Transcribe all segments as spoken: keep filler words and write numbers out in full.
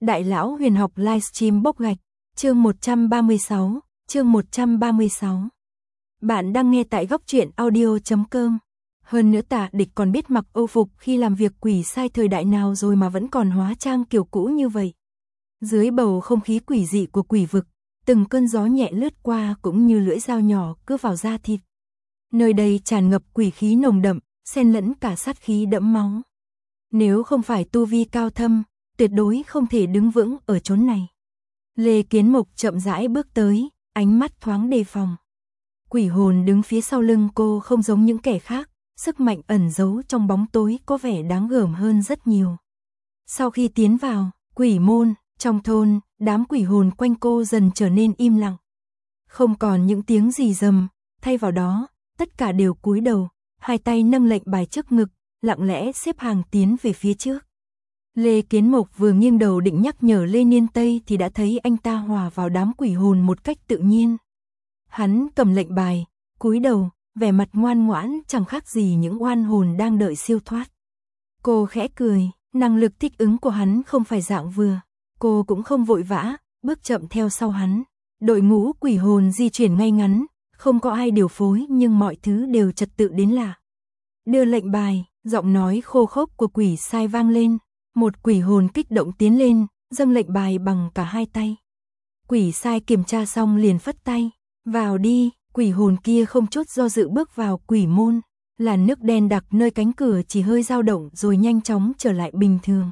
Đại lão huyền học livestream bốc gạch, chương một trăm ba mươi sáu, chương một trăm ba mươi sáu. Bạn đang nghe tại góc truyện audio chấm com. Hơn nữa Tả Địch còn biết mặc âu phục khi làm việc quỷ sai thời đại nào rồi mà vẫn còn hóa trang kiểu cũ như vậy. Dưới bầu không khí quỷ dị của quỷ vực, từng cơn gió nhẹ lướt qua cũng như lưỡi dao nhỏ cưa vào da thịt. Nơi đây tràn ngập quỷ khí nồng đậm, xen lẫn cả sát khí đẫm máu. Nếu không phải tu vi cao thâm, tuyệt đối không thể đứng vững ở chốn này. Lê Kiến Mộc chậm rãi bước tới, ánh mắt thoáng đề phòng. Quỷ hồn đứng phía sau lưng cô không giống những kẻ khác, sức mạnh ẩn giấu trong bóng tối có vẻ đáng gờm hơn rất nhiều. Sau khi tiến vào quỷ môn, trong thôn, đám quỷ hồn quanh cô dần trở nên im lặng. Không còn những tiếng rì rầm, thay vào đó, tất cả đều cúi đầu, hai tay nâng lệnh bài trước ngực, lặng lẽ xếp hàng tiến về phía trước. Lê Kiến Mộc vừa nghiêng đầu định nhắc nhở Lê Niên Tây thì đã thấy anh ta hòa vào đám quỷ hồn một cách tự nhiên. Hắn cầm lệnh bài, cúi đầu, vẻ mặt ngoan ngoãn chẳng khác gì những oan hồn đang đợi siêu thoát. Cô khẽ cười, năng lực thích ứng của hắn không phải dạng vừa. Cô cũng không vội vã, bước chậm theo sau hắn. Đội ngũ quỷ hồn di chuyển ngay ngắn, không có ai điều phối nhưng mọi thứ đều trật tự đến lạ. Đưa lệnh bài, giọng nói khô khốc của quỷ sai vang lên. Một quỷ hồn kích động tiến lên, dâng lệnh bài bằng cả hai tay. Quỷ sai kiểm tra xong liền phất tay. Vào đi, quỷ hồn kia không chút do dự bước vào quỷ môn. Làn nước đen đặc nơi cánh cửa chỉ hơi dao động rồi nhanh chóng trở lại bình thường.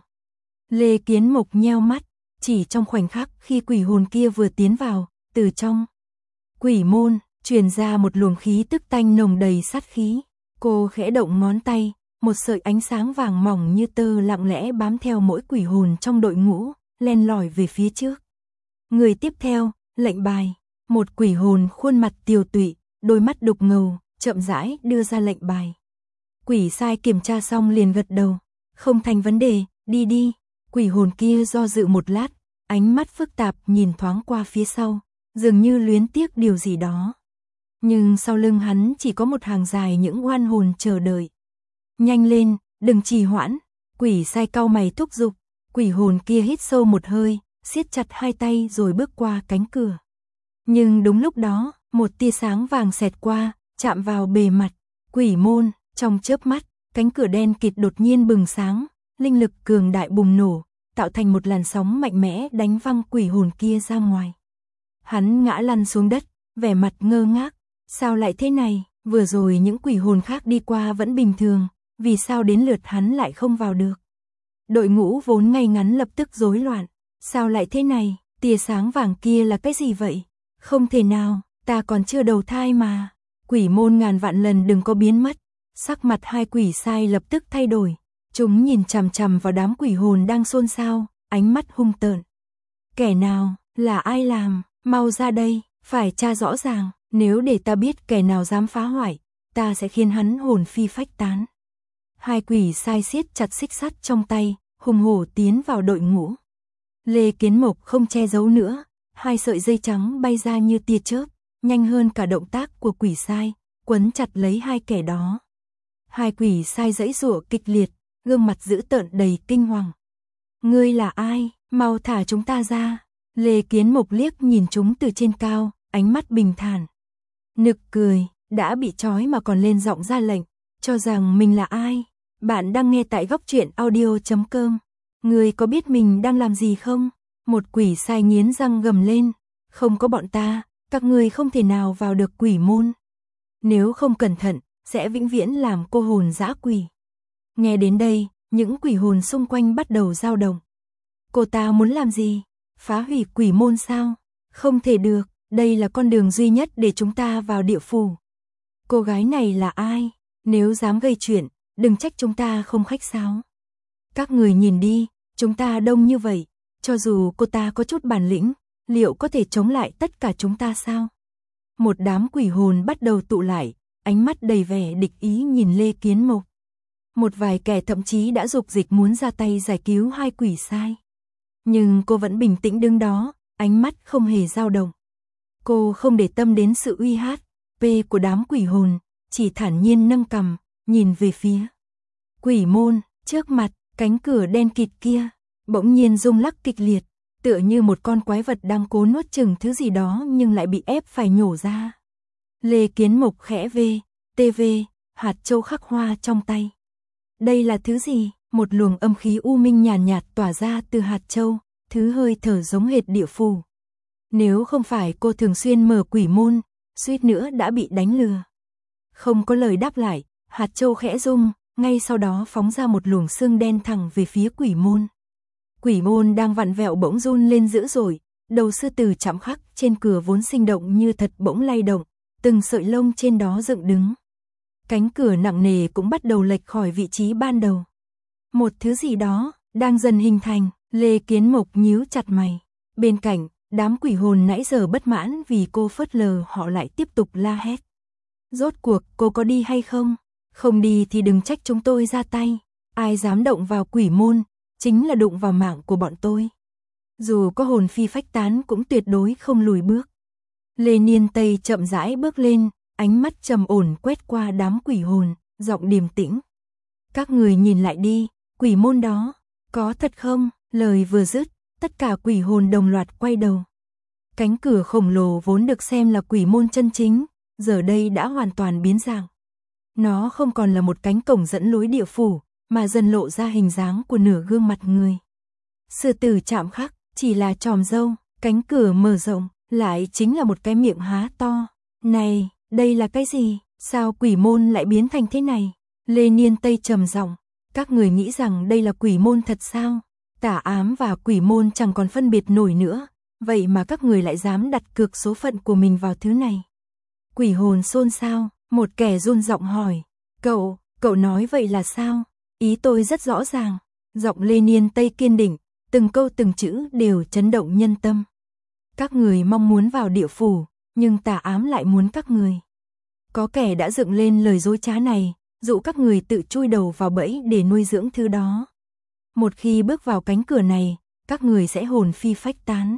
Lê Kiến Mộc nheo mắt, chỉ trong khoảnh khắc khi quỷ hồn kia vừa tiến vào, từ trong quỷ môn, truyền ra một luồng khí tức tanh nồng đầy sát khí. Cô khẽ động ngón tay. Một sợi ánh sáng vàng mỏng như tơ lặng lẽ bám theo mỗi quỷ hồn trong đội ngũ, len lỏi về phía trước. Người tiếp theo, lệnh bài, một quỷ hồn khuôn mặt tiều tụy, đôi mắt đục ngầu, chậm rãi đưa ra lệnh bài. Quỷ sai kiểm tra xong liền gật đầu, không thành vấn đề, đi đi. Quỷ hồn kia do dự một lát, ánh mắt phức tạp nhìn thoáng qua phía sau, dường như luyến tiếc điều gì đó. Nhưng sau lưng hắn chỉ có một hàng dài những oan hồn chờ đợi. Nhanh lên, đừng trì hoãn, quỷ sai cau mày thúc giục, quỷ hồn kia hít sâu một hơi, siết chặt hai tay rồi bước qua cánh cửa. Nhưng đúng lúc đó, một tia sáng vàng xẹt qua, chạm vào bề mặt, quỷ môn, trong chớp mắt, cánh cửa đen kịt đột nhiên bừng sáng, linh lực cường đại bùng nổ, tạo thành một làn sóng mạnh mẽ đánh văng quỷ hồn kia ra ngoài. Hắn ngã lăn xuống đất, vẻ mặt ngơ ngác, sao lại thế này, vừa rồi những quỷ hồn khác đi qua vẫn bình thường. Vì sao đến lượt hắn lại không vào được? Đội ngũ vốn ngay ngắn lập tức rối loạn. Sao lại thế này? Tia sáng vàng kia là cái gì vậy? Không thể nào, ta còn chưa đầu thai mà. Quỷ môn ngàn vạn lần đừng có biến mất. Sắc mặt hai quỷ sai lập tức thay đổi. Chúng nhìn chằm chằm vào đám quỷ hồn đang xôn xao, ánh mắt hung tợn. Kẻ nào, là ai làm? Mau ra đây, phải tra rõ ràng. Nếu để ta biết kẻ nào dám phá hoại, ta sẽ khiến hắn hồn phi phách tán. Hai quỷ sai siết chặt xích sắt trong tay, hùng hổ tiến vào đội ngũ. Lê Kiến Mộc không che giấu nữa, hai sợi dây trắng bay ra như tia chớp, nhanh hơn cả động tác của quỷ sai, quấn chặt lấy hai kẻ đó. Hai quỷ sai giãy giụa kịch liệt, gương mặt dữ tợn đầy kinh hoàng. Ngươi là ai? Mau thả chúng ta ra. Lê Kiến Mộc liếc nhìn chúng từ trên cao, ánh mắt bình thản. Nực cười, đã bị trói mà còn lên giọng ra lệnh, cho rằng mình là ai? Bạn đang nghe tại góc truyện audio chấm com. Ngươi có biết mình đang làm gì không? Một quỷ sai nghiến răng gầm lên. Không có bọn ta, các ngươi không thể nào vào được quỷ môn. Nếu không cẩn thận, sẽ vĩnh viễn làm cô hồn dã quỷ. Nghe đến đây, những quỷ hồn xung quanh bắt đầu dao động. Cô ta muốn làm gì? Phá hủy quỷ môn sao? Không thể được, đây là con đường duy nhất để chúng ta vào địa phủ. Cô gái này là ai? Nếu dám gây chuyện, đừng trách chúng ta không khách sáo. Các người nhìn đi, chúng ta đông như vậy, cho dù cô ta có chút bản lĩnh, liệu có thể chống lại tất cả chúng ta sao? Một đám quỷ hồn bắt đầu tụ lại, ánh mắt đầy vẻ địch ý nhìn Lê Kiến Mộc. Một vài kẻ thậm chí đã dục dịch muốn ra tay giải cứu hai quỷ sai. Nhưng cô vẫn bình tĩnh đứng đó, ánh mắt không hề dao động. Cô không để tâm đến sự uy hát, p của đám quỷ hồn, chỉ thản nhiên nâng cằm, nhìn về phía quỷ môn, trước mặt, cánh cửa đen kịt kia. bỗng nhiên rung lắc kịch liệt, tựa như một con quái vật đang cố nuốt chửng thứ gì đó nhưng lại bị ép phải nhổ ra. Lê Kiến Mộc khẽ vê, tê vê, hạt châu khắc hoa trong tay. Đây là thứ gì? Một luồng âm khí u minh nhàn nhạt, nhạt tỏa ra từ hạt châu, thứ hơi thở giống hệt địa phủ. Nếu không phải cô thường xuyên mở quỷ môn, suýt nữa đã bị đánh lừa. Không có lời đáp lại, hạt châu khẽ rung, ngay sau đó phóng ra một luồng sương đen thẳng về phía quỷ môn. Quỷ môn đang vặn vẹo bỗng run lên dữ dội, đầu sư tử chạm khắc trên cửa vốn sinh động như thật bỗng lay động, từng sợi lông trên đó dựng đứng. Cánh cửa nặng nề cũng bắt đầu lệch khỏi vị trí ban đầu. Một thứ gì đó đang dần hình thành, Lê Kiến Mộc nhíu chặt mày. Bên cạnh, đám quỷ hồn nãy giờ bất mãn vì cô phớt lờ họ lại tiếp tục la hét. Rốt cuộc cô có đi hay không? Không đi thì đừng trách chúng tôi ra tay. Ai dám động vào quỷ môn, chính là đụng vào mạng của bọn tôi. Dù có hồn phi phách tán cũng tuyệt đối không lùi bước. Lê Niên Tây chậm rãi bước lên, ánh mắt trầm ổn quét qua đám quỷ hồn, giọng điềm tĩnh. Các người nhìn lại đi, quỷ môn đó, có thật không? Lời vừa dứt, tất cả quỷ hồn đồng loạt quay đầu. Cánh cửa khổng lồ vốn được xem là quỷ môn chân chính, giờ đây đã hoàn toàn biến dạng. Nó không còn là một cánh cổng dẫn lối địa phủ, mà dần lộ ra hình dáng của nửa gương mặt người. Sư tử chạm khắc, chỉ là tròm râu, cánh cửa mở rộng, lại chính là một cái miệng há to. Này, đây là cái gì? Sao quỷ môn lại biến thành thế này? Lê Niên Tây trầm giọng, các người nghĩ rằng đây là quỷ môn thật sao? Tà ám và quỷ môn chẳng còn phân biệt nổi nữa, vậy mà các người lại dám đặt cược số phận của mình vào thứ này. Quỷ hồn xôn xao, một kẻ run giọng hỏi, cậu, cậu nói vậy là sao? Ý tôi rất rõ ràng, giọng Lê Niên Tây kiên định, từng câu từng chữ đều chấn động nhân tâm. Các người mong muốn vào địa phủ, nhưng tà ám lại muốn các người. Có kẻ đã dựng lên lời dối trá này, dụ các người tự chui đầu vào bẫy để nuôi dưỡng thứ đó. Một khi bước vào cánh cửa này, các người sẽ hồn phi phách tán.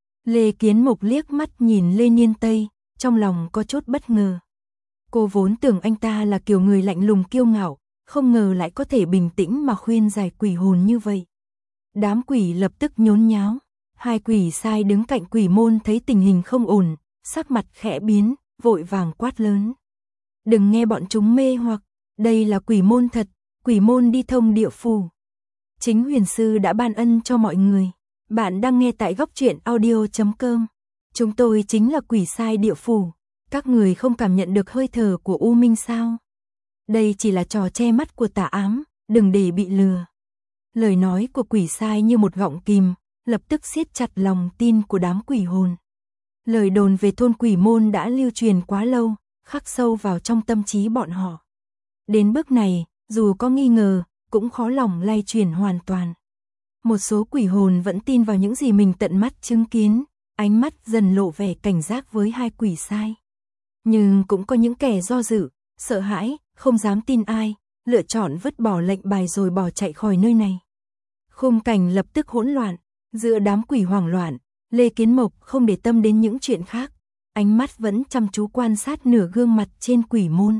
Lê Kiến Mộc liếc mắt nhìn Lê Niên Tây, trong lòng có chút bất ngờ. Cô vốn tưởng anh ta là kiểu người lạnh lùng kiêu ngạo, không ngờ lại có thể bình tĩnh mà khuyên giải quỷ hồn như vậy. Đám quỷ lập tức nhốn nháo. Hai quỷ sai đứng cạnh quỷ môn thấy tình hình không ổn, sắc mặt khẽ biến, vội vàng quát lớn. Đừng nghe bọn chúng mê hoặc, đây là quỷ môn thật, quỷ môn đi thông địa phủ. Chính huyền sư đã ban ân cho mọi người. Bạn đang nghe tại góc truyện audio chấm com. Chúng tôi chính là quỷ sai địa phủ. Các người không cảm nhận được hơi thở của u minh sao? Đây chỉ là trò che mắt của tà ám, đừng để bị lừa. Lời nói của quỷ sai như một gọng kìm, lập tức siết chặt lòng tin của đám quỷ hồn. Lời đồn về thôn quỷ môn đã lưu truyền quá lâu, khắc sâu vào trong tâm trí bọn họ. Đến bước này, dù có nghi ngờ, cũng khó lòng lay chuyển hoàn toàn. Một số quỷ hồn vẫn tin vào những gì mình tận mắt chứng kiến, ánh mắt dần lộ vẻ cảnh giác với hai quỷ sai. Nhưng cũng có những kẻ do dự, sợ hãi, không dám tin ai, lựa chọn vứt bỏ lệnh bài rồi bỏ chạy khỏi nơi này. Khung cảnh lập tức hỗn loạn, giữa đám quỷ hoảng loạn, Lê Kiến Mộc không để tâm đến những chuyện khác, ánh mắt vẫn chăm chú quan sát nửa gương mặt trên quỷ môn.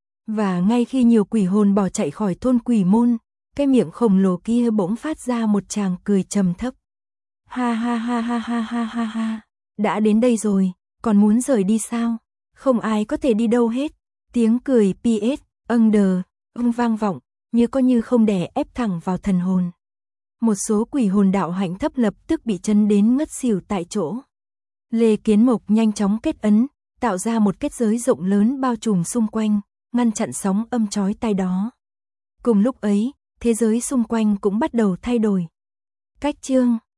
Và ngay khi nhiều quỷ hồn bỏ chạy khỏi thôn quỷ môn, cái miệng khổng lồ kia bỗng phát ra một tràng cười trầm thấp. Ha ha ha ha ha ha ha ha, đã đến đây rồi, còn muốn rời đi sao? Không ai có thể đi đâu hết. Tiếng cười pê ét, âng đờ, ông vang vọng, như có như không đè ép thẳng vào thần hồn. Một số quỷ hồn đạo hạnh thấp lập tức bị chấn đến ngất xỉu tại chỗ. Lê Kiến Mộc nhanh chóng kết ấn, tạo ra một kết giới rộng lớn bao trùm xung quanh, ngăn chặn sóng âm chói tai đó. Cùng lúc ấy, thế giới xung quanh cũng bắt đầu thay đổi. Cách chương